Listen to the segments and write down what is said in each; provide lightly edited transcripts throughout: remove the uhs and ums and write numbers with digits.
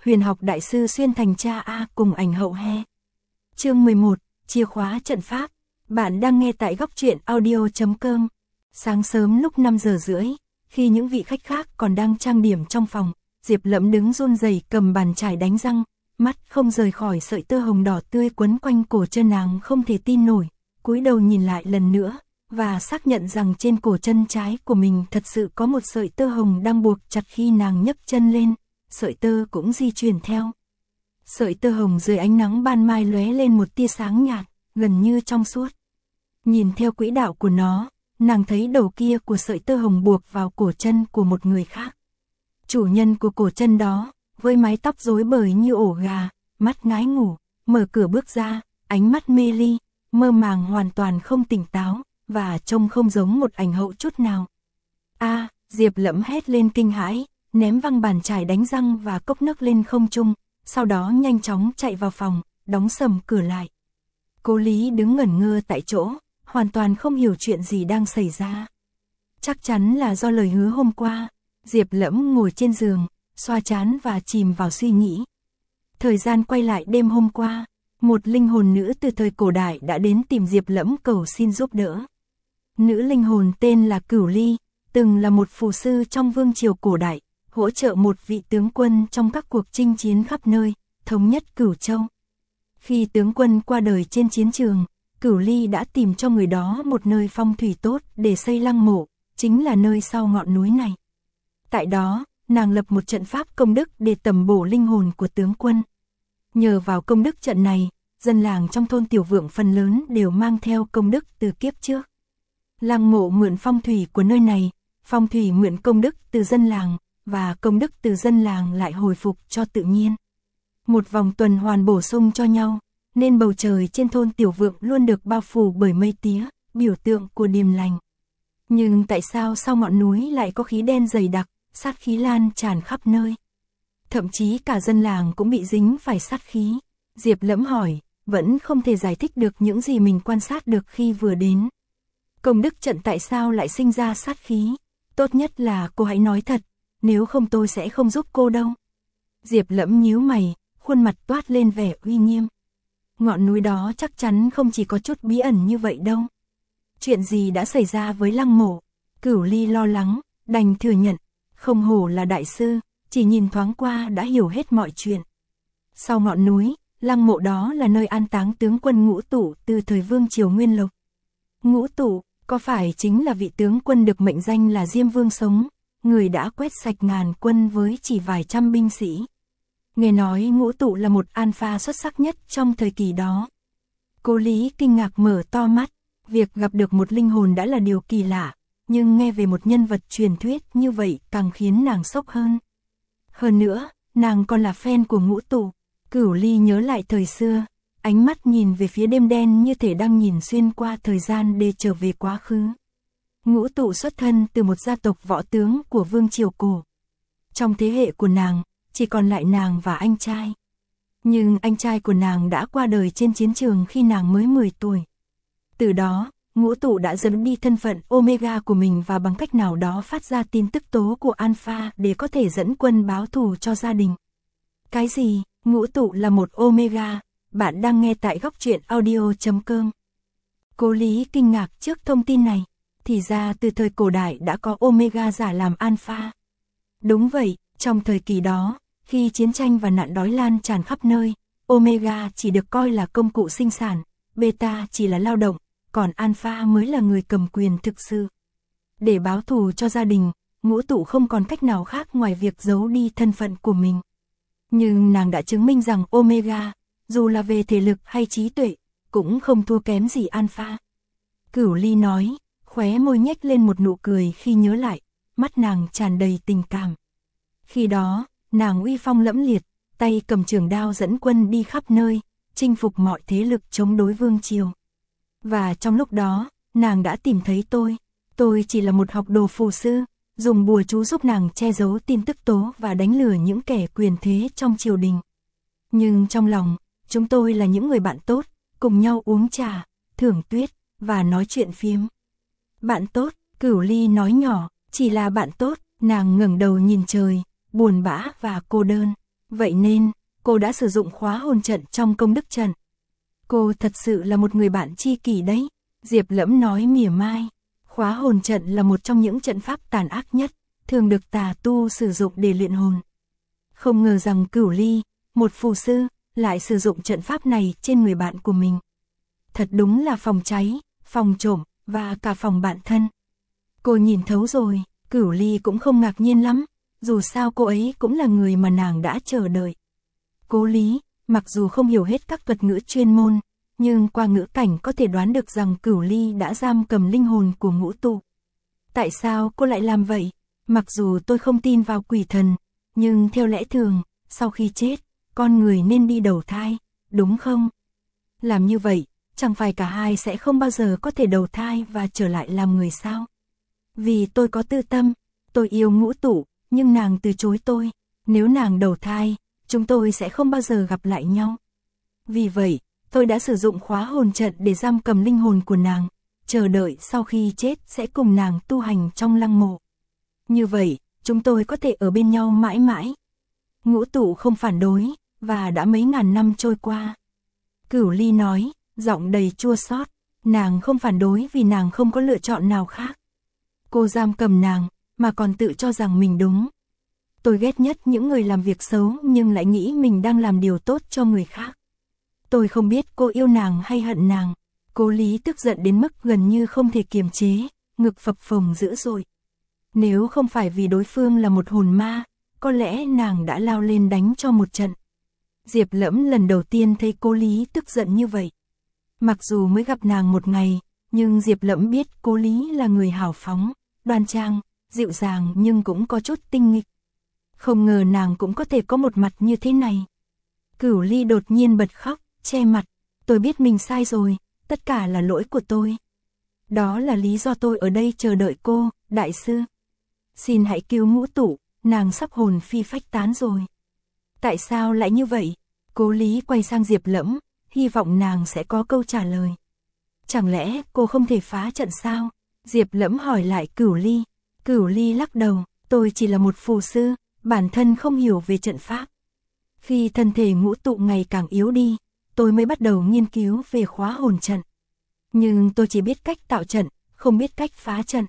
Huyền học đại sư xuyên thành cha A cùng ảnh hậu he. Chương 11, chìa khóa trận pháp. Bạn đang nghe tại góc truyện audio.com. Sáng sớm lúc 5 giờ rưỡi, khi những vị khách khác còn đang trang điểm trong phòng, Diệp Lẫm đứng run rẩy cầm bàn chải đánh răng, mắt không rời khỏi sợi tơ hồng đỏ tươi quấn quanh cổ chân nàng, không thể tin nổi, cúi đầu nhìn lại lần nữa và xác nhận rằng trên cổ chân trái của mình thật sự có một sợi tơ hồng đang buộc chặt. Khi nàng nhấc chân lên, sợi tơ cũng di chuyển theo. Sợi tơ hồng dưới ánh nắng ban mai lóe lên một tia sáng nhạt, gần như trong suốt. Nhìn theo quỹ đạo của nó, nàng thấy đầu kia của sợi tơ hồng buộc vào cổ chân của một người khác. Chủ nhân của cổ chân đó, với mái tóc rối bời như ổ gà, mắt ngái ngủ, mở cửa bước ra, ánh mắt mê ly, mơ màng, hoàn toàn không tỉnh táo, và trông không giống một ảnh hậu chút nào. A, Diệp Lẫm hét lên kinh hãi, ném văng bàn chải đánh răng và cốc nước lên không trung, sau đó nhanh chóng chạy vào phòng, đóng sầm cửa lại. Cố Lý đứng ngẩn ngơ tại chỗ, hoàn toàn không hiểu chuyện gì đang xảy ra. Chắc chắn là do lời hứa hôm qua. Diệp Lẫm ngồi trên giường, xoa trán và chìm vào suy nghĩ. Thời gian quay lại đêm hôm qua, một linh hồn nữ từ thời cổ đại đã đến tìm Diệp Lẫm cầu xin giúp đỡ. Nữ linh hồn tên là Cửu Ly, từng là một phù sư trong vương triều cổ đại, hỗ trợ một vị tướng quân trong các cuộc chinh chiến khắp nơi, thống nhất Cửu Châu. Khi tướng quân qua đời trên chiến trường, Cửu Ly đã tìm cho người đó một nơi phong thủy tốt để xây lăng mộ, chính là nơi sau ngọn núi này. Tại đó, nàng lập một trận pháp công đức để tầm bổ linh hồn của tướng quân. Nhờ vào công đức trận này, dân làng trong thôn Tiểu Vượng phần lớn đều mang theo công đức từ kiếp trước. Lăng mộ mượn phong thủy của nơi này, phong thủy mượn công đức từ dân làng, và công đức từ dân làng lại hồi phục cho tự nhiên. Một vòng tuần hoàn bổ sung cho nhau, nên bầu trời trên thôn Tiểu Vượng luôn được bao phủ bởi mây tía, biểu tượng của điềm lành. Nhưng tại sao sau ngọn núi lại có khí đen dày đặc, sát khí lan tràn khắp nơi? Thậm chí cả dân làng cũng bị dính phải sát khí. Diệp Lẫm hỏi, vẫn không thể giải thích được những gì mình quan sát được khi vừa đến. Công đức trận tại sao lại sinh ra sát khí? Tốt nhất là cô hãy nói thật, nếu không tôi sẽ không giúp cô đâu. Diệp Lẫm nhíu mày, khuôn mặt toát lên vẻ uy nghiêm. Ngọn núi đó chắc chắn không chỉ có chút bí ẩn như vậy đâu. Chuyện gì đã xảy ra với lăng mộ? Cửu Ly lo lắng, đành thừa nhận, không hổ là đại sư, chỉ nhìn thoáng qua đã hiểu hết mọi chuyện. Sau ngọn núi, lăng mộ đó là nơi an táng tướng quân Ngũ Tụ từ thời vương triều Nguyên Lộc. Ngũ Tụ, có phải chính là vị tướng quân được mệnh danh là Diêm Vương Sống, người đã quét sạch ngàn quân với chỉ vài trăm binh sĩ? Nghe nói Ngũ Tụ là một alpha xuất sắc nhất trong thời kỳ đó. Cố Lý kinh ngạc mở to mắt, việc gặp được một linh hồn đã là điều kỳ lạ, nhưng nghe về một nhân vật truyền thuyết như vậy càng khiến nàng sốc hơn. Hơn nữa, nàng còn là fan của Ngũ Tụ. Cửu Ly nhớ lại thời xưa, ánh mắt nhìn về phía đêm đen như thể đang nhìn xuyên qua thời gian để trở về quá khứ. Ngũ Tụ xuất thân từ một gia tộc võ tướng của vương triều cổ. Trong thế hệ của nàng, chỉ còn lại nàng và anh trai. Nhưng anh trai của nàng đã qua đời trên chiến trường khi nàng mới 10 tuổi. Từ đó, Ngũ Tụ đã giấu đi thân phận Omega của mình và bằng cách nào đó phát ra tin tức tố của Alpha để có thể dẫn quân báo thù cho gia đình. Cái gì? Ngũ Tụ là một Omega? Bạn đang nghe tại góc truyện audio.com. Cố Lý kinh ngạc trước thông tin này. Thì ra từ thời cổ đại đã có Omega giả làm Alpha. Đúng vậy, trong thời kỳ đó, khi chiến tranh và nạn đói lan tràn khắp nơi, Omega chỉ được coi là công cụ sinh sản, Beta chỉ là lao động, còn Alpha mới là người cầm quyền thực sự. Để báo thù cho gia đình, Ngũ Tụ không còn cách nào khác ngoài việc giấu đi thân phận của mình. Nhưng nàng đã chứng minh rằng Omega, dù là về thể lực hay trí tuệ, cũng không thua kém gì Alpha. Cửu Ly nói, khóe môi nhếch lên một nụ cười khi nhớ lại, mắt nàng tràn đầy tình cảm. Khi đó, nàng uy phong lẫm liệt, tay cầm trường đao dẫn quân đi khắp nơi, chinh phục mọi thế lực chống đối vương triều. Và trong lúc đó, nàng đã tìm thấy tôi chỉ là một học đồ phù sư, dùng bùa chú giúp nàng che giấu tin tức tố và đánh lừa những kẻ quyền thế trong triều đình. Nhưng trong lòng, chúng tôi là những người bạn tốt, cùng nhau uống trà, thưởng tuyết, và nói chuyện phiếm. Bạn tốt, Cửu Ly nói nhỏ, chỉ là bạn tốt. Nàng ngẩng đầu nhìn trời, buồn bã và cô đơn. Vậy nên, cô đã sử dụng khóa hồn trận trong công đức trận. Cô thật sự là một người bạn tri kỷ đấy, Diệp Lẫm nói mỉa mai. Khóa hồn trận là một trong những trận pháp tàn ác nhất, thường được tà tu sử dụng để luyện hồn. Không ngờ rằng Cửu Ly, một phù sư, lại sử dụng trận pháp này trên người bạn của mình. Thật đúng là phòng cháy, phòng trộm, và cả phòng bạn thân. Cô nhìn thấu rồi, Cửu Ly cũng không ngạc nhiên lắm, dù sao cô ấy cũng là người mà nàng đã chờ đợi. Cố Lý, mặc dù không hiểu hết các thuật ngữ chuyên môn, nhưng qua ngữ cảnh có thể đoán được rằng Cửu Ly đã giam cầm linh hồn của Ngũ Tụ. Tại sao cô lại làm vậy? Mặc dù tôi không tin vào quỷ thần, nhưng theo lẽ thường, sau khi chết, con người nên đi đầu thai, đúng không? Làm như vậy, chẳng phải cả hai sẽ không bao giờ có thể đầu thai và trở lại làm người sao? Vì tôi có tư tâm, tôi yêu Ngũ Tụ, nhưng nàng từ chối tôi. Nếu nàng đầu thai, chúng tôi sẽ không bao giờ gặp lại nhau. Vì vậy, tôi đã sử dụng khóa hồn trận để giam cầm linh hồn của nàng, chờ đợi sau khi chết sẽ cùng nàng tu hành trong lăng mộ. Như vậy, chúng tôi có thể ở bên nhau mãi mãi. Ngũ Tụ không phản đối, và đã mấy ngàn năm trôi qua. Cửu Ly nói, giọng đầy chua xót, nàng không phản đối vì nàng không có lựa chọn nào khác. Cô giam cầm nàng, mà còn tự cho rằng mình đúng. Tôi ghét nhất những người làm việc xấu nhưng lại nghĩ mình đang làm điều tốt cho người khác. Tôi không biết cô yêu nàng hay hận nàng. Cố Lý tức giận đến mức gần như không thể kiềm chế, ngực phập phồng dữ dội. Nếu không phải vì đối phương là một hồn ma, có lẽ nàng đã lao lên đánh cho một trận. Diệp Lẫm lần đầu tiên thấy Cố Lý tức giận như vậy. Mặc dù mới gặp nàng một ngày, nhưng Diệp Lẫm biết Cố Lý là người hào phóng, đoan trang, dịu dàng nhưng cũng có chút tinh nghịch. Không ngờ nàng cũng có thể có một mặt như thế này. Cửu Ly đột nhiên bật khóc, che mặt. Tôi biết mình sai rồi, tất cả là lỗi của tôi. Đó là lý do tôi ở đây chờ đợi cô, đại sư. Xin hãy cứu Ngũ Tụ, nàng sắp hồn phi phách tán rồi. Tại sao lại như vậy? Cố Lý quay sang Diệp Lẫm, hy vọng nàng sẽ có câu trả lời. Chẳng lẽ cô không thể phá trận sao? Diệp Lẫm hỏi lại Cửu Ly. Cửu Ly lắc đầu, tôi chỉ là một phù sư, bản thân không hiểu về trận pháp. Khi thân thể Ngũ Tụ ngày càng yếu đi, tôi mới bắt đầu nghiên cứu về khóa hồn trận. Nhưng tôi chỉ biết cách tạo trận, không biết cách phá trận.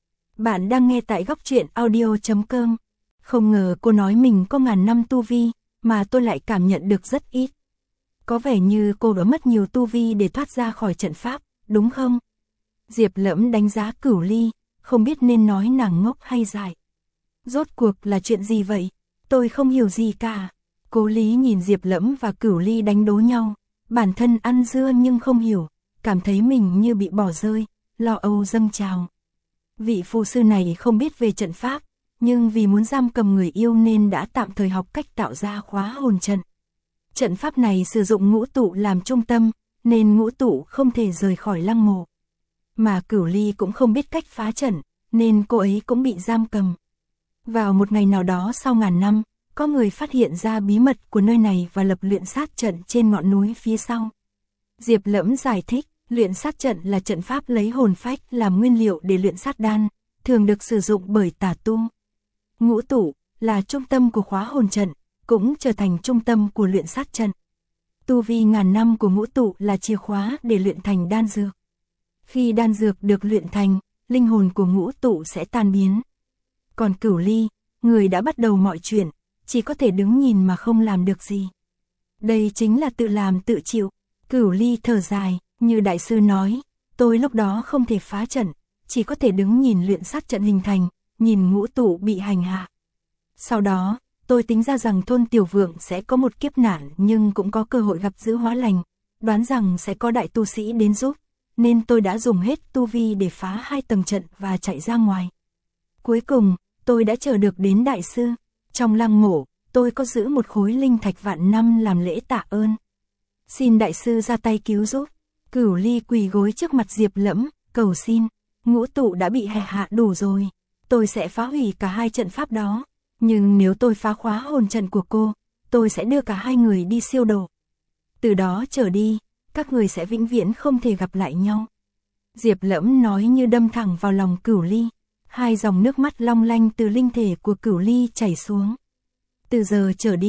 Bạn đang nghe tại góc truyện audio.com. Không ngờ cô nói mình có ngàn năm tu vi, mà tôi lại cảm nhận được rất ít. Có vẻ như cô đã mất nhiều tu vi để thoát ra khỏi trận pháp, đúng không? Diệp Lẫm đánh giá Cửu Ly, không biết nên nói nàng ngốc hay dại. Rốt cuộc là chuyện gì vậy? Tôi không hiểu gì cả. Cố Lý nhìn Diệp Lẫm và Cửu Ly đánh đố nhau, bản thân ăn dưa nhưng không hiểu, cảm thấy mình như bị bỏ rơi, lo âu dâng trào. Vị phù sư này không biết về trận pháp, nhưng vì muốn giam cầm người yêu nên đã tạm thời học cách tạo ra khóa hồn trận. Trận pháp này sử dụng Ngũ Tụ làm trung tâm, nên Ngũ Tụ không thể rời khỏi lăng mộ. Mà Cửu Ly cũng không biết cách phá trận, nên cô ấy cũng bị giam cầm. Vào một ngày nào đó sau ngàn năm, có người phát hiện ra bí mật của nơi này và lập luyện sát trận trên ngọn núi phía sau. Diệp Lẫm giải thích, luyện sát trận là trận pháp lấy hồn phách làm nguyên liệu để luyện sát đan, thường được sử dụng bởi tà tu. Ngũ Tụ là trung tâm của khóa hồn trận, cũng trở thành trung tâm của luyện sát trận. Tu vi ngàn năm của Ngũ Tụ là chìa khóa để luyện thành đan dược. Khi đan dược được luyện thành, linh hồn của Ngũ Tụ sẽ tan biến. Còn Cửu Ly, người đã bắt đầu mọi chuyện, chỉ có thể đứng nhìn mà không làm được gì. Đây chính là tự làm tự chịu. Cửu Ly thở dài, như đại sư nói, tôi lúc đó không thể phá trận, chỉ có thể đứng nhìn luyện sát trận hình thành, nhìn Ngũ Tụ bị hành hạ. Sau đó, tôi tính ra rằng thôn Tiểu Vượng sẽ có một kiếp nạn nhưng cũng có cơ hội gặp giữ hóa lành, đoán rằng sẽ có đại tu sĩ đến giúp, nên tôi đã dùng hết tu vi để phá 2 tầng trận và chạy ra ngoài. Cuối cùng, tôi đã chờ được đến đại sư. Trong lăng mộ, tôi có giữ một khối linh thạch vạn năm làm lễ tạ ơn. Xin đại sư ra tay cứu giúp. Cửu Ly quỳ gối trước mặt Diệp Lẫm, cầu xin. Ngũ Tụ đã bị hành hạ đủ rồi. Tôi sẽ phá hủy cả 2 trận pháp đó. Nhưng nếu tôi phá khóa hồn trận của cô, tôi sẽ đưa cả 2 người đi siêu độ. Từ đó trở đi, các người sẽ vĩnh viễn không thể gặp lại nhau. Diệp Lẫm nói như đâm thẳng vào lòng Cửu Ly. 2 dòng nước mắt long lanh từ linh thể của Cửu Ly chảy xuống. Từ giờ trở đi,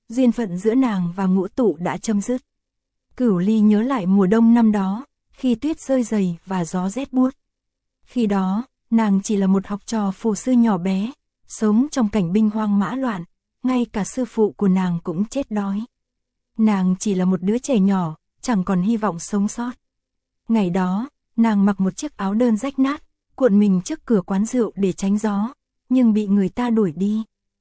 duyên phận giữa nàng và Ngũ Tụ đã chấm dứt. Cửu Ly nhớ lại mùa đông năm đó, khi tuyết rơi dày và gió rét buốt. Khi đó, nàng chỉ là một học trò phù sư nhỏ bé, sống trong cảnh binh hoang mã loạn, ngay cả sư phụ của nàng cũng chết đói. Nàng chỉ là một đứa trẻ nhỏ, chẳng còn hy vọng sống sót. Ngày đó, nàng mặc một chiếc áo đơn rách nát, cuộn mình trước cửa quán rượu để tránh gió, nhưng bị người ta đuổi đi.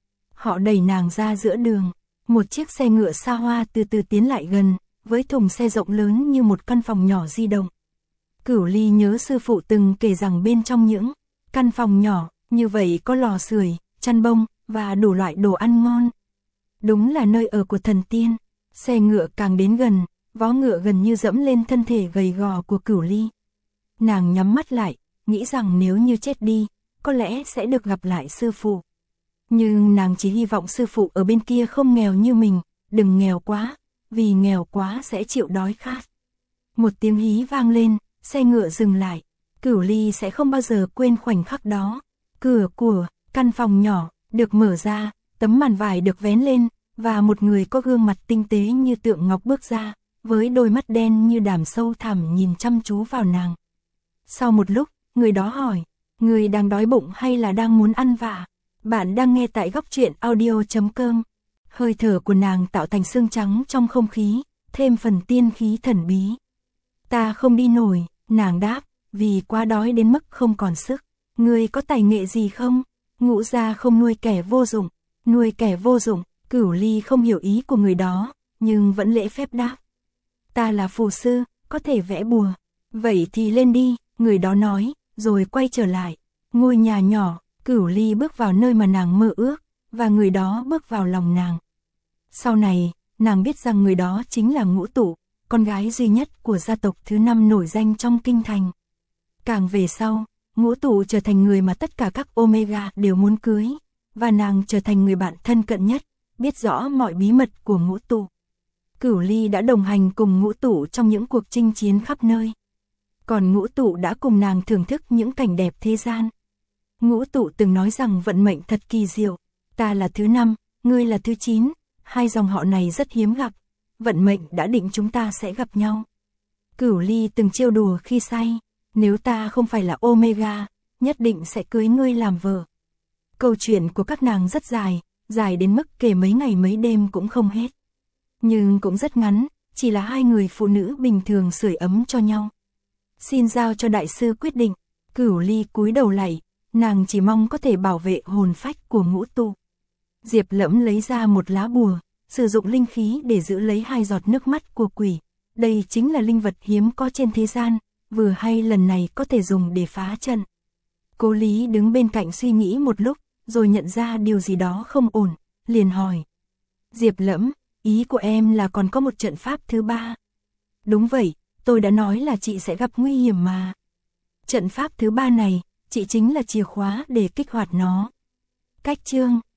Họ đẩy nàng ra giữa đường, một chiếc xe ngựa xa hoa từ từ tiến lại gần, với thùng xe rộng lớn như một căn phòng nhỏ di động. Cửu Ly nhớ sư phụ từng kể rằng bên trong những căn phòng nhỏ như vậy có lò sưởi, chăn bông và đủ loại đồ ăn ngon. Đúng là nơi ở của thần tiên. Xe ngựa càng đến gần, vó ngựa gần như dẫm lên thân thể gầy gò của Cửu Ly. Nàng nhắm mắt lại, nghĩ rằng nếu như chết đi, có lẽ sẽ được gặp lại sư phụ. Nhưng nàng chỉ hy vọng sư phụ ở bên kia không nghèo như mình, đừng nghèo quá, vì nghèo quá sẽ chịu đói khát. Một tiếng hí vang lên, xe ngựa dừng lại. Cửu Ly sẽ không bao giờ quên khoảnh khắc đó. Cửa của căn phòng nhỏ được mở ra, tấm màn vải được vén lên, và một người có gương mặt tinh tế như tượng ngọc bước ra, với đôi mắt đen như đàm sâu thẳm nhìn chăm chú vào nàng. Sau một lúc, người đó hỏi, người đang đói bụng hay là đang muốn ăn vạ? Bạn đang nghe tại Góc Truyện Audio.com. Hơi thở của nàng tạo thành sương trắng trong không khí, thêm phần tiên khí thần bí. Ta không đi nổi, nàng đáp, vì quá đói đến mức không còn sức. Ngươi có tài nghệ gì không? Ngũ gia không nuôi kẻ vô dụng. Nuôi kẻ vô dụng. Cửu Ly không hiểu ý của người đó, nhưng vẫn lễ phép đáp. Ta là phù sư, có thể vẽ bùa. Vậy thì lên đi, người đó nói, rồi quay trở lại. Ngôi nhà nhỏ, Cửu Ly bước vào nơi mà nàng mơ ước, và người đó bước vào lòng nàng. Sau này, nàng biết rằng người đó chính là Ngũ Tụ, con gái duy nhất của gia tộc thứ 5 nổi danh trong kinh thành. Càng về sau, Ngũ Tụ trở thành người mà tất cả các Omega đều muốn cưới, và nàng trở thành người bạn thân cận nhất, biết rõ mọi bí mật của Ngũ Tụ. Cửu Ly đã đồng hành cùng Ngũ Tụ trong những cuộc chinh chiến khắp nơi. Còn Ngũ Tụ đã cùng nàng thưởng thức những cảnh đẹp thế gian. Ngũ Tụ từng nói rằng vận mệnh thật kỳ diệu, ta là thứ 5, ngươi là thứ 9, hai dòng họ này rất hiếm gặp, vận mệnh đã định chúng ta sẽ gặp nhau. Cửu Ly từng trêu đùa khi say, nếu ta không phải là Omega, nhất định sẽ cưới ngươi làm vợ. Câu chuyện của các nàng rất dài, dài đến mức kể mấy ngày mấy đêm cũng không hết. Nhưng cũng rất ngắn, chỉ là hai người phụ nữ bình thường sưởi ấm cho nhau. Xin giao cho đại sư quyết định. Cửu Ly cúi đầu lạy, nàng chỉ mong có thể bảo vệ hồn phách của Ngũ Tụ. Diệp Lẫm lấy ra một lá bùa, sử dụng linh khí để giữ lấy 2 giọt nước mắt của quỷ. Đây chính là linh vật hiếm có trên thế gian, vừa hay lần này có thể dùng để phá trận. Cố Lý đứng bên cạnh suy nghĩ một lúc, rồi nhận ra điều gì đó không ổn, liền hỏi. Diệp Lẫm, ý của em là còn có một trận pháp thứ 3. Đúng vậy, tôi đã nói là chị sẽ gặp nguy hiểm mà. Trận pháp thứ 3 này, chị chính là chìa khóa để kích hoạt nó. Cách chương